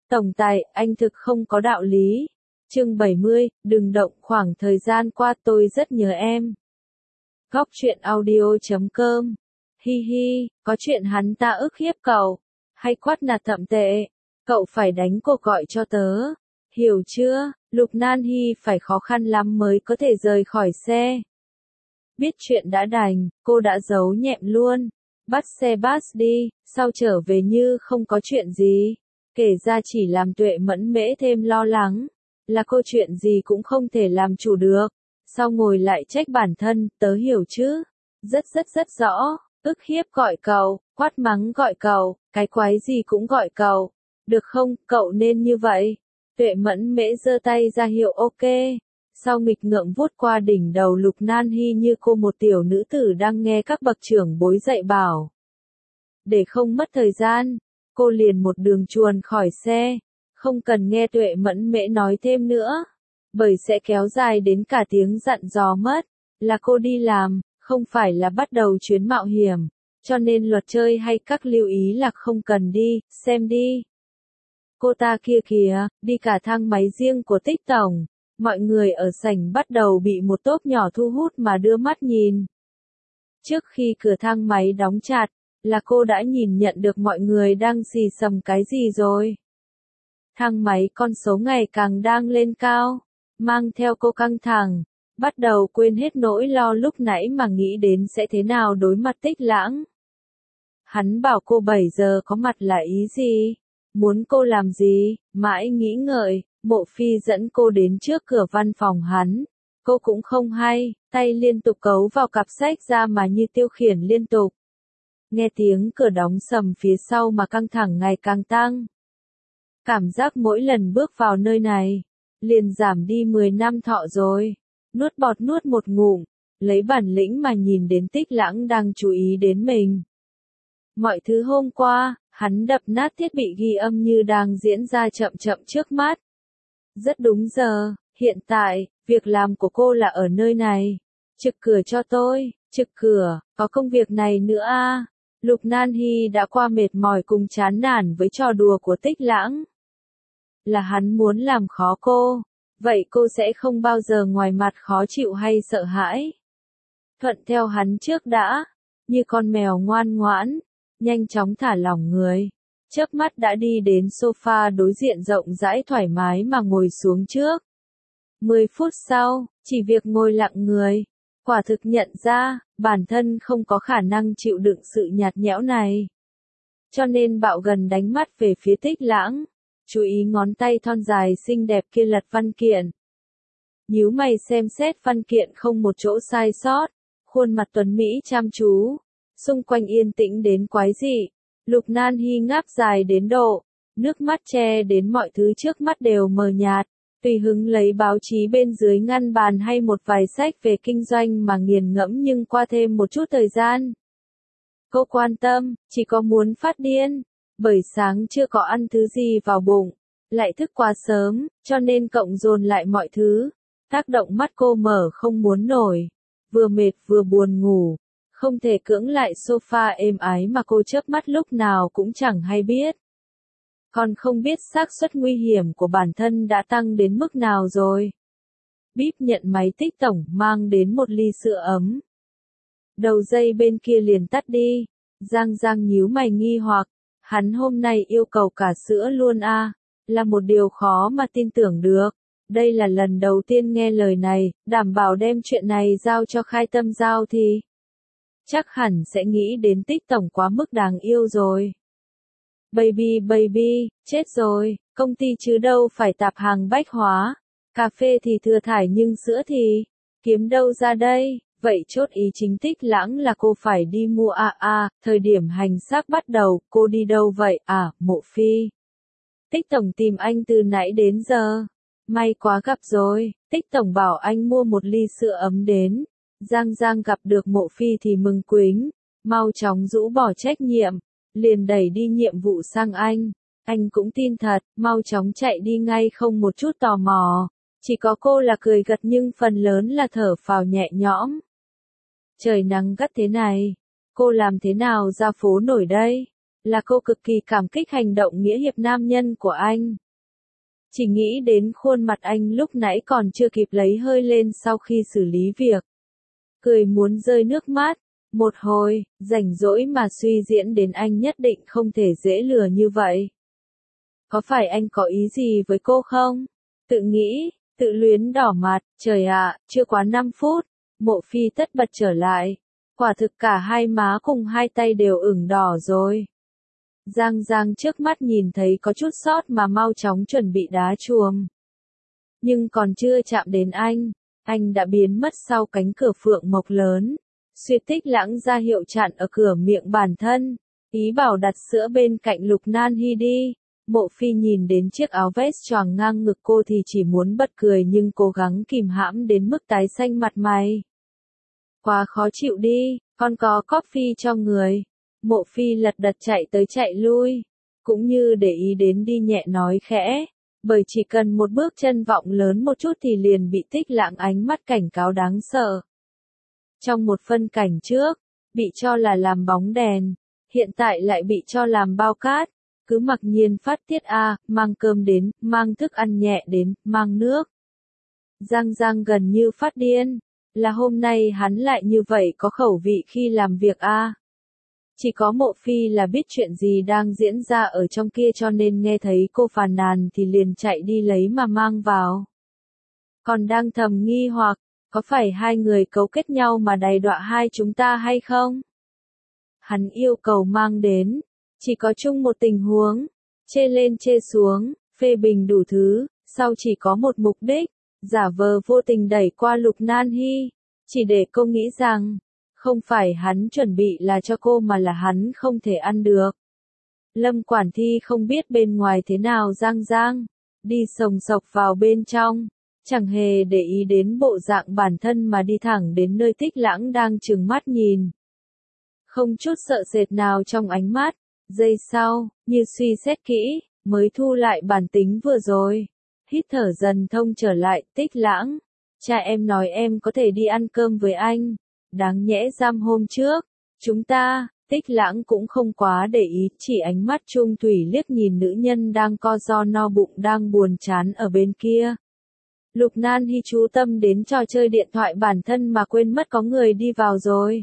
Tổng tài, anh thực không có đạo lý. Chương 70, đừng động, khoảng thời gian qua tôi rất nhớ em. Góc truyện audio.com. Hi hi, có chuyện hắn ta ức hiếp cậu, hay quát nạt thậm tệ, cậu phải đánh cuộc gọi cho tớ. Hiểu chưa? Lục Nan Hi phải khó khăn lắm mới có thể rời khỏi xe. Biết chuyện đã đành, cô đã giấu nhẹm luôn. Bắt xe bus đi, sao trở về như không có chuyện gì. Kể ra chỉ làm Tuệ Mẫn Mễ thêm lo lắng. Là cô chuyện gì cũng không thể làm chủ được. Sao ngồi lại trách bản thân, tớ hiểu chứ. Rất rõ, ức hiếp gọi cậu, quát mắng gọi cậu, cái quái gì cũng gọi cậu. Được không, cậu nên như vậy. Tuệ Mẫn Mễ giơ tay ra hiệu ok. Sau nghịch ngợm vuốt qua đỉnh đầu Lục Nan Hi như cô một tiểu nữ tử đang nghe các bậc trưởng bối dạy bảo. Để không mất thời gian, cô liền một đường chuồn khỏi xe. Không cần nghe Tuệ Mẫn Mễ nói thêm nữa. Bởi sẽ kéo dài đến cả tiếng dặn dò mất. Là cô đi làm, không phải là bắt đầu chuyến mạo hiểm. Cho nên luật chơi hay các lưu ý là không cần đi, xem đi. Cô ta kia kìa, đi cả thang máy riêng của Tích Tổng. Mọi người ở sảnh bắt đầu bị một tốp nhỏ thu hút mà đưa mắt nhìn. Trước khi cửa thang máy đóng chặt, là cô đã nhìn nhận được mọi người đang xì xầm cái gì rồi. Thang máy con số ngày càng đang lên cao, mang theo cô căng thẳng, bắt đầu quên hết nỗi lo lúc nãy mà nghĩ đến sẽ thế nào đối mặt Tích Lãng. Hắn bảo cô 7 giờ có mặt là ý gì? Muốn cô làm gì? Mãi nghĩ ngợi, Mộ Phi dẫn cô đến trước cửa văn phòng hắn. Cô cũng không hay, tay liên tục cấu vào cặp sách ra mà như tiêu khiển liên tục. Nghe tiếng cửa đóng sầm phía sau mà căng thẳng ngày càng tăng. Cảm giác mỗi lần bước vào nơi này, liền giảm đi 10 năm thọ rồi. Nuốt bọt nuốt một ngụm, lấy bản lĩnh mà nhìn đến Tích Lãng đang chú ý đến mình. Mọi thứ hôm qua, hắn đập nát thiết bị ghi âm như đang diễn ra chậm chậm trước mắt. Rất đúng giờ, hiện tại, việc làm của cô là ở nơi này. Trực cửa cho tôi, trực cửa, có công việc này nữa à. Lục Nan Hi đã qua mệt mỏi cùng chán nản với trò đùa của Tích Lãng. Là hắn muốn làm khó cô, vậy cô sẽ không bao giờ ngoài mặt khó chịu hay sợ hãi. Thuận theo hắn trước đã, như con mèo ngoan ngoãn, nhanh chóng thả lỏng người. Chớp mắt đã đi đến sofa đối diện rộng rãi thoải mái mà ngồi xuống trước. 10 phút sau, chỉ việc ngồi lặng người. Quả thực nhận ra, bản thân không có khả năng chịu đựng sự nhạt nhẽo này. Cho nên bạo gần đánh mắt về phía Tích Lãng. Chú ý ngón tay thon dài xinh đẹp kia lật văn kiện. Nhíu mày xem xét văn kiện không một chỗ sai sót. Khuôn mặt tuấn Mỹ chăm chú. Xung quanh yên tĩnh đến quái dị. Lục Nan Hi ngáp dài đến độ. Nước mắt che đến mọi thứ trước mắt đều mờ nhạt. Tùy hứng lấy báo chí bên dưới ngăn bàn hay một vài sách về kinh doanh mà nghiền ngẫm nhưng qua thêm một chút thời gian. Cô quan tâm, chỉ có muốn phát điên. Bởi sáng chưa có ăn thứ gì vào bụng, lại thức quá sớm, cho nên cộng dồn lại mọi thứ. Tác động mắt cô mở không muốn nổi. Vừa mệt vừa buồn ngủ. Không thể cưỡng lại sofa êm ái mà cô chớp mắt lúc nào cũng chẳng hay biết. Còn không biết xác suất nguy hiểm của bản thân đã tăng đến mức nào rồi. Bíp nhận máy Tích Tổng mang đến một ly sữa ấm. Đầu dây bên kia liền tắt đi. Giang nhíu mày nghi hoặc. Hắn hôm nay yêu cầu cả sữa luôn à. Là một điều khó mà tin tưởng được. Đây là lần đầu tiên nghe lời này, đảm bảo đem chuyện này giao cho Khai Tâm giao thì chắc hẳn sẽ nghĩ đến Tích Tổng quá mức đáng yêu rồi. Baby, chết rồi, công ty chứ đâu phải tạp hàng bách hóa. Cà phê thì thừa thải nhưng sữa thì kiếm đâu ra đây. Vậy chốt ý chính Tích Lãng là cô phải đi mua thời điểm hành xác bắt đầu, cô đi đâu vậy Mộ Phi? Tích Tổng tìm anh từ nãy đến giờ. May quá gặp rồi, Tích Tổng bảo anh mua một ly sữa ấm đến. Giang gặp được Mộ Phi thì mừng quính, mau chóng rũ bỏ trách nhiệm, liền đẩy đi nhiệm vụ sang anh. Anh cũng tin thật, mau chóng chạy đi ngay không một chút tò mò. Chỉ có cô là cười gật nhưng phần lớn là thở phào nhẹ nhõm. Trời nắng gắt thế này, cô làm thế nào ra phố nổi đây? là cô cực kỳ cảm kích hành động nghĩa hiệp nam nhân của anh. Chỉ nghĩ đến khuôn mặt anh lúc nãy còn chưa kịp lấy hơi lên sau khi xử lý việc. Cười muốn rơi nước mắt. Một hồi, rảnh rỗi mà suy diễn đến anh nhất định không thể dễ lừa như vậy. Có phải anh có ý gì với cô không? Tự nghĩ, tự luyến đỏ mặt, trời ạ, chưa quá 5 phút, Mộ Phi tất bật trở lại. Quả thực cả hai má cùng hai tay đều ửng đỏ rồi. Giang Giang trước mắt nhìn thấy có chút sót mà mau chóng chuẩn bị đá chuông. Nhưng còn chưa chạm đến anh đã biến mất sau cánh cửa phượng mộc lớn. Duyệt Tích Lãng ra hiệu chặn ở cửa miệng bản thân, ý bảo đặt sữa bên cạnh Lục Nan Hy đi. Mộ Phi nhìn đến chiếc áo vest choàng ngang ngực cô thì chỉ muốn bật cười nhưng cố gắng kìm hãm đến mức tái xanh mặt mày. Quá khó chịu đi, con có coffee cho người. Mộ Phi lật đật chạy tới chạy lui, cũng như để ý đến đi nhẹ nói khẽ, bởi chỉ cần một bước chân vọng lớn một chút thì liền bị Tích Lãng ánh mắt cảnh cáo đáng sợ. Trong một phân cảnh trước, bị cho là làm bóng đèn, hiện tại lại bị cho làm bao cát, cứ mặc nhiên phát tiết mang cơm đến, mang thức ăn nhẹ đến, mang nước. Giang Giang gần như phát điên, là hôm nay hắn lại như vậy có khẩu vị khi làm việc Chỉ có Mộ Phi là biết chuyện gì đang diễn ra ở trong kia cho nên nghe thấy cô phàn nàn thì liền chạy đi lấy mà mang vào. Còn đang thầm nghi hoặc, có phải hai người cấu kết nhau mà đày đọa hai chúng ta hay không? Hắn yêu cầu mang đến, chỉ có chung một tình huống, chê lên chê xuống, phê bình đủ thứ, sau chỉ có một mục đích, giả vờ vô tình đẩy qua Lục Nan Hy, chỉ để cô nghĩ rằng, không phải hắn chuẩn bị là cho cô mà là hắn không thể ăn được. Lâm Quản Thi không biết bên ngoài thế nào Giang Giang, đi sồng sộc vào bên trong. Chẳng hề để ý đến bộ dạng bản thân mà đi thẳng đến nơi Tích Lãng đang trừng mắt nhìn. Không chút sợ sệt nào trong ánh mắt, giây sau, như suy xét kỹ, mới thu lại bản tính vừa rồi. Hít thở dần thông trở lại, Tích Lãng. Cha em nói em có thể đi ăn cơm với anh. Đáng nhẽ giam hôm trước, chúng ta, Tích Lãng cũng không quá để ý, chỉ ánh mắt trung thủy liếc nhìn nữ nhân đang co ro no bụng đang buồn chán ở bên kia. Lục Nan Hy chú tâm đến trò chơi điện thoại bản thân mà quên mất có người đi vào rồi.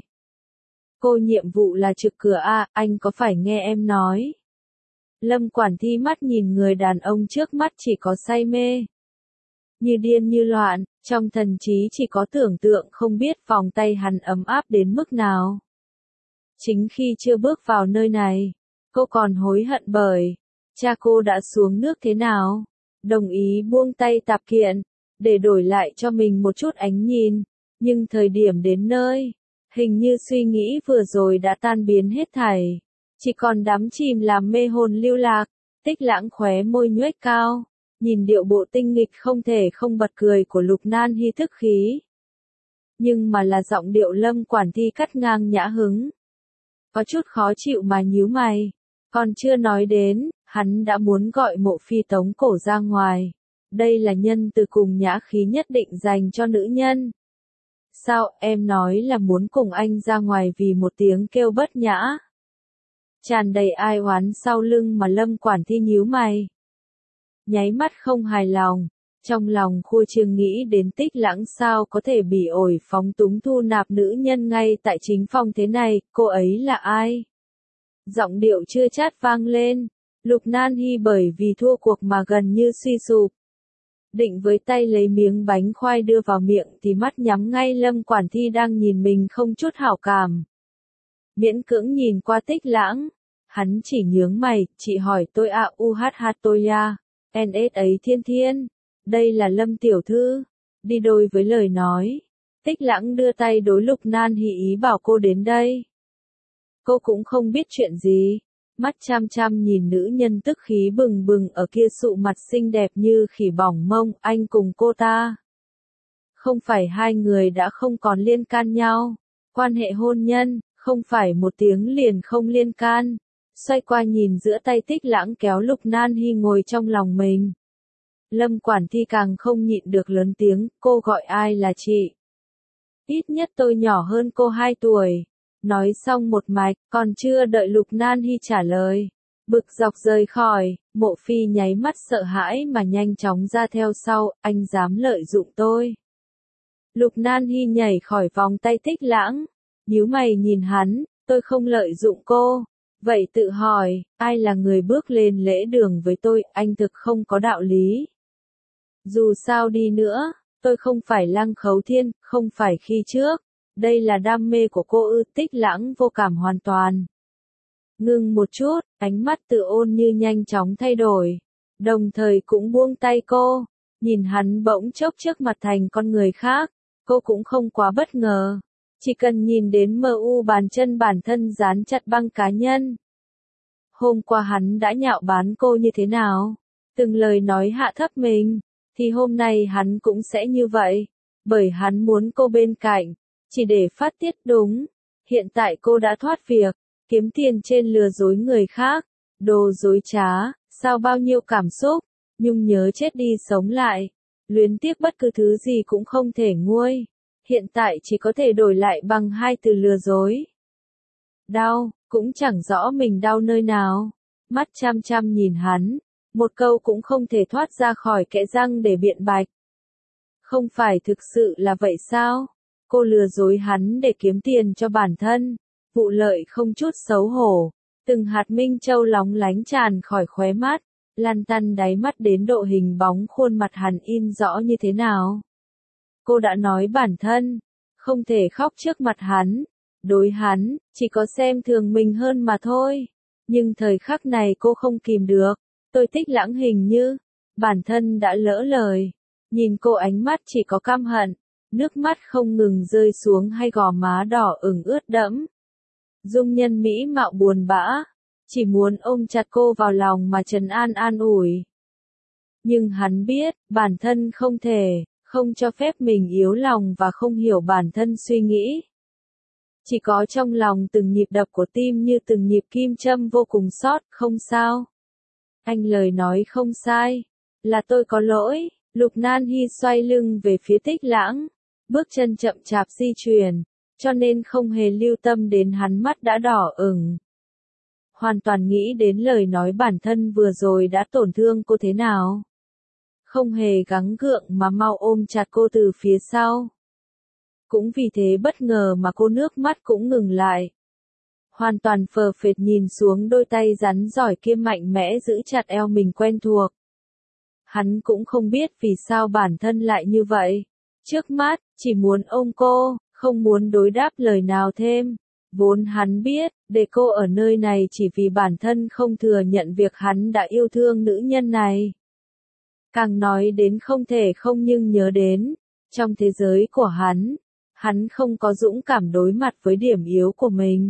Cô nhiệm vụ là trực cửa anh có phải nghe em nói? Lâm Quản Thi mắt nhìn người đàn ông trước mắt chỉ có say mê. Như điên như loạn, trong thần trí chỉ có tưởng tượng không biết vòng tay hắn ấm áp đến mức nào. Chính khi chưa bước vào nơi này, cô còn hối hận bởi, cha cô đã xuống nước thế nào, đồng ý buông tay tạp kiện, để đổi lại cho mình một chút ánh nhìn, nhưng thời điểm đến nơi, hình như suy nghĩ vừa rồi đã tan biến hết thảy, chỉ còn đắm chìm làm mê hồn lưu lạc. Tích Lãng khóe môi nhoếch cao, nhìn điệu bộ tinh nghịch không thể không bật cười của Lục Nan Hy thức khí. Nhưng mà là giọng điệu Lâm Quản Thi cắt ngang nhã hứng. Có chút khó chịu mà nhíu mày, còn chưa nói đến, hắn đã muốn gọi Mộ Phi tống cổ ra ngoài. Đây là nhân từ cùng nhã khí nhất định dành cho nữ nhân. Sao, em nói là muốn cùng anh ra ngoài vì một tiếng kêu bất nhã. Tràn đầy ai oán sau lưng mà Lâm Quản Thi nhíu mày. Nháy mắt không hài lòng, trong lòng khua chiêng nghĩ đến Tích Lãng sao có thể bỉ ổi phóng túng thu nạp nữ nhân ngay tại chính phòng thế này, cô ấy là ai? Giọng điệu chưa chát vang lên, Lục Nan Hy bởi vì thua cuộc mà gần như suy sụp. Định với tay lấy miếng bánh khoai đưa vào miệng thì mắt nhắm ngay Lâm Quản Thi đang nhìn mình không chút hảo cảm. Miễn cưỡng nhìn qua Tích Lãng, hắn chỉ nhướng mày, chị hỏi tôi tôi NS ấy Thiên Thiên, đây là Lâm tiểu thư, đi đôi với lời nói. Tích Lãng đưa tay đối Lục Nan Hy ý bảo cô đến đây. Cô cũng không biết chuyện gì, mắt chăm chăm nhìn nữ nhân tức khí bừng bừng ở kia sụ mặt xinh đẹp như khỉ bỏng mông, anh cùng cô ta. Không phải hai người đã không còn liên can nhau, quan hệ hôn nhân, không phải một tiếng liền không liên can. Xoay qua nhìn giữa tay Tích Lãng kéo Lục Nan Hy ngồi trong lòng mình. Lâm Quản Thi càng không nhịn được lớn tiếng, cô gọi ai là chị? Ít nhất tôi nhỏ hơn cô 2 tuổi. Nói xong một mạch, còn chưa đợi Lục Nan Hy trả lời. Bực dọc rời khỏi, Mộ Phi nháy mắt sợ hãi mà nhanh chóng ra theo sau, anh dám lợi dụng tôi. Lục Nan Hy nhảy khỏi vòng tay Tích Lãng, nhíu mày nhìn hắn, tôi không lợi dụng cô. Vậy tự hỏi, ai là người bước lên lễ đường với tôi, anh thực không có đạo lý. Dù sao đi nữa, tôi không phải Lăng Khấu Thiên, không phải khi trước. Đây là đam mê của cô ư? Tích Lãng vô cảm hoàn toàn. Ngưng một chút, ánh mắt Tự Ôn Như nhanh chóng thay đổi. Đồng thời cũng buông tay cô. Nhìn hắn bỗng chốc trước mặt thành con người khác. Cô cũng không quá bất ngờ. Chỉ cần nhìn đến MU bàn chân bản thân dán chặt băng cá nhân. Hôm qua hắn đã nhạo báng cô như thế nào? Từng lời nói hạ thấp mình. Thì hôm nay hắn cũng sẽ như vậy. Bởi hắn muốn cô bên cạnh. Chỉ để phát tiết đúng. Hiện tại cô đã thoát việc. Kiếm tiền trên lừa dối người khác. Đồ dối trá. Sao bao nhiêu cảm xúc. Nhung nhớ chết đi sống lại. Luyến tiếc bất cứ thứ gì cũng không thể nguôi. Hiện tại chỉ có thể đổi lại bằng hai từ lừa dối. Đau, cũng chẳng rõ mình đau nơi nào. Mắt chăm chăm nhìn hắn. Một câu cũng không thể thoát ra khỏi kẽ răng để biện bạch. Không phải thực sự là vậy sao? Cô lừa dối hắn để kiếm tiền cho bản thân. Vụ lợi không chút xấu hổ. Từng hạt minh châu lóng lánh tràn khỏi khóe mắt. Lăn tăn đáy mắt đến độ hình bóng khuôn mặt hắn in rõ như thế nào. Cô đã nói bản thân. Không thể khóc trước mặt hắn. Đối hắn, chỉ có xem thường mình hơn mà thôi. Nhưng thời khắc này cô không kìm được. Tôi Tích Lãng hình như. Bản thân đã lỡ lời. Nhìn cô ánh mắt chỉ có căm hận. Nước mắt không ngừng rơi xuống hay gò má đỏ ửng ướt đẫm. Dung nhân mỹ mạo buồn bã. Chỉ muốn ôm chặt cô vào lòng mà trấn an an ủi. Nhưng hắn biết, bản thân không thể, không cho phép mình yếu lòng và không hiểu bản thân suy nghĩ. Chỉ có trong lòng từng nhịp đập của tim như từng nhịp kim châm vô cùng xót, không sao. Anh lời nói không sai. Là tôi có lỗi. Lục Nan Hy xoay lưng về phía Tích Lãng. Bước chân chậm chạp di chuyển. Cho nên không hề lưu tâm đến hắn mắt đã đỏ ửng. Hoàn toàn nghĩ đến lời nói bản thân vừa rồi đã tổn thương cô thế nào. Không hề gắng gượng mà mau ôm chặt cô từ phía sau. Cũng vì thế bất ngờ mà cô nước mắt cũng ngừng lại. Hoàn toàn phờ phệt nhìn xuống đôi tay rắn giỏi kia mạnh mẽ giữ chặt eo mình quen thuộc. Hắn cũng không biết vì sao bản thân lại như vậy. Trước mắt, chỉ muốn ôm cô, không muốn đối đáp lời nào thêm. Vốn hắn biết, để cô ở nơi này chỉ vì bản thân không thừa nhận việc hắn đã yêu thương nữ nhân này. Càng nói đến không thể không nhưng nhớ đến, trong thế giới của hắn không có dũng cảm đối mặt với điểm yếu của mình.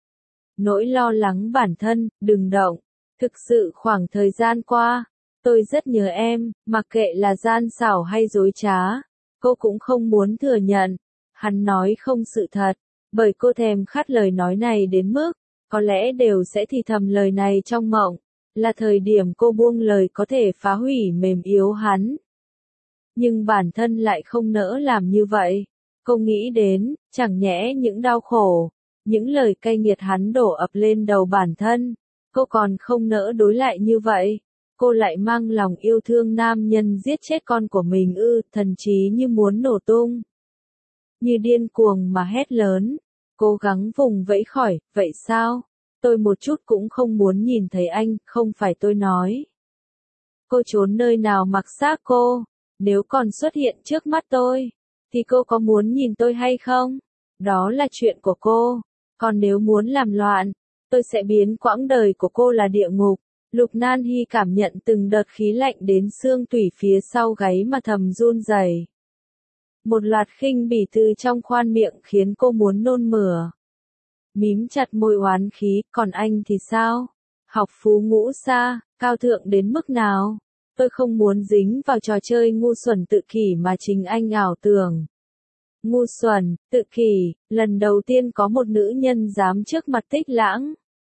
Nỗi lo lắng bản thân, đừng động. Thực sự khoảng thời gian qua, tôi rất nhớ em, mặc kệ là gian xảo hay dối trá. Cô cũng không muốn thừa nhận. Hắn nói không sự thật, bởi cô thèm khát lời nói này đến mức, có lẽ đều sẽ thì thầm lời này trong mộng. Là thời điểm cô buông lời có thể phá hủy mềm yếu hắn. Nhưng bản thân lại không nỡ làm như vậy. Cô nghĩ đến, chẳng nhẽ những đau khổ, những lời cay nghiệt hắn đổ ập lên đầu bản thân. Cô còn không nỡ đối lại như vậy. Cô lại mang lòng yêu thương nam nhân giết chết con của mình ư, thần trí như muốn nổ tung. Như điên cuồng mà hét lớn. Cố gắng vùng vẫy khỏi, vậy sao? Tôi một chút cũng không muốn nhìn thấy anh, không phải tôi nói. Cô trốn nơi nào mặc xác cô? Nếu còn xuất hiện trước mắt tôi, thì cô có muốn nhìn tôi hay không? Đó là chuyện của cô. Còn nếu muốn làm loạn, tôi sẽ biến quãng đời của cô là địa ngục. Lục Nan Hy cảm nhận từng đợt khí lạnh đến xương tủy phía sau gáy mà thầm run rẩy. Một loạt khinh bỉ từ trong khoan miệng khiến cô muốn nôn mửa. Mím chặt môi oán khí, còn anh thì sao? Học phú ngũ xa, cao thượng đến mức nào? Tôi không muốn dính vào trò chơi ngu xuẩn tự kỷ mà chính anh ảo tưởng. Ngu xuẩn, tự kỷ, lần đầu tiên có một nữ nhân dám trước mặt Tích Lãng.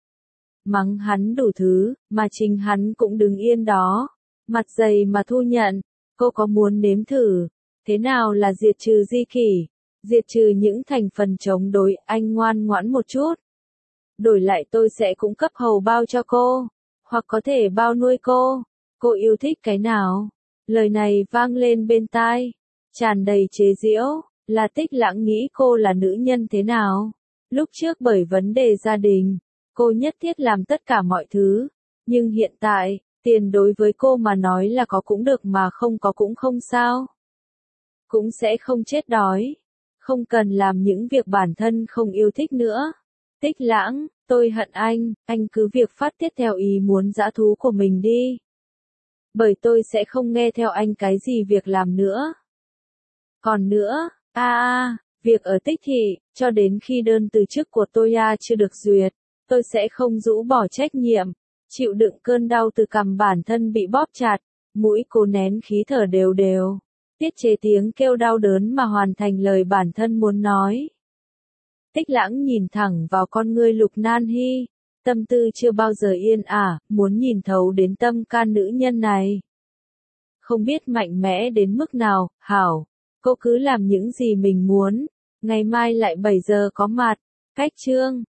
Mắng hắn đủ thứ, mà chính hắn cũng đứng yên đó. Mặt dày mà thu nhận, cô có muốn nếm thử. Thế nào là diệt trừ di kỷ? Diệt trừ những thành phần chống đối, anh ngoan ngoãn một chút. Đổi lại tôi sẽ cung cấp hầu bao cho cô, hoặc có thể bao nuôi cô. Cô yêu thích cái nào? Lời này vang lên bên tai, tràn đầy chế giễu, là Tích Lãng nghĩ cô là nữ nhân thế nào? Lúc trước bởi vấn đề gia đình, cô nhất thiết làm tất cả mọi thứ, nhưng hiện tại, tiền đối với cô mà nói là có cũng được mà không có cũng không sao. Cũng sẽ không chết đói, không cần làm những việc bản thân không yêu thích nữa. Tích Lãng, tôi hận anh cứ việc phát tiết theo ý muốn dã thú của mình đi. Bởi tôi sẽ không nghe theo anh cái gì việc làm nữa. Còn nữa, việc ở Tích Thị, cho đến khi đơn từ chức của tôi chưa được duyệt, tôi sẽ không rũ bỏ trách nhiệm, chịu đựng cơn đau từ cằm bản thân bị bóp chặt, mũi cố nén khí thở đều đều, tiết chế tiếng kêu đau đớn mà hoàn thành lời bản thân muốn nói. Tích Lãng nhìn thẳng vào con ngươi Lục Nan Hy, tâm tư chưa bao giờ yên ả, muốn nhìn thấu đến tâm can nữ nhân này. Không biết mạnh mẽ đến mức nào, hảo, cô cứ làm những gì mình muốn, ngày mai lại 7 giờ có mặt, cách chương.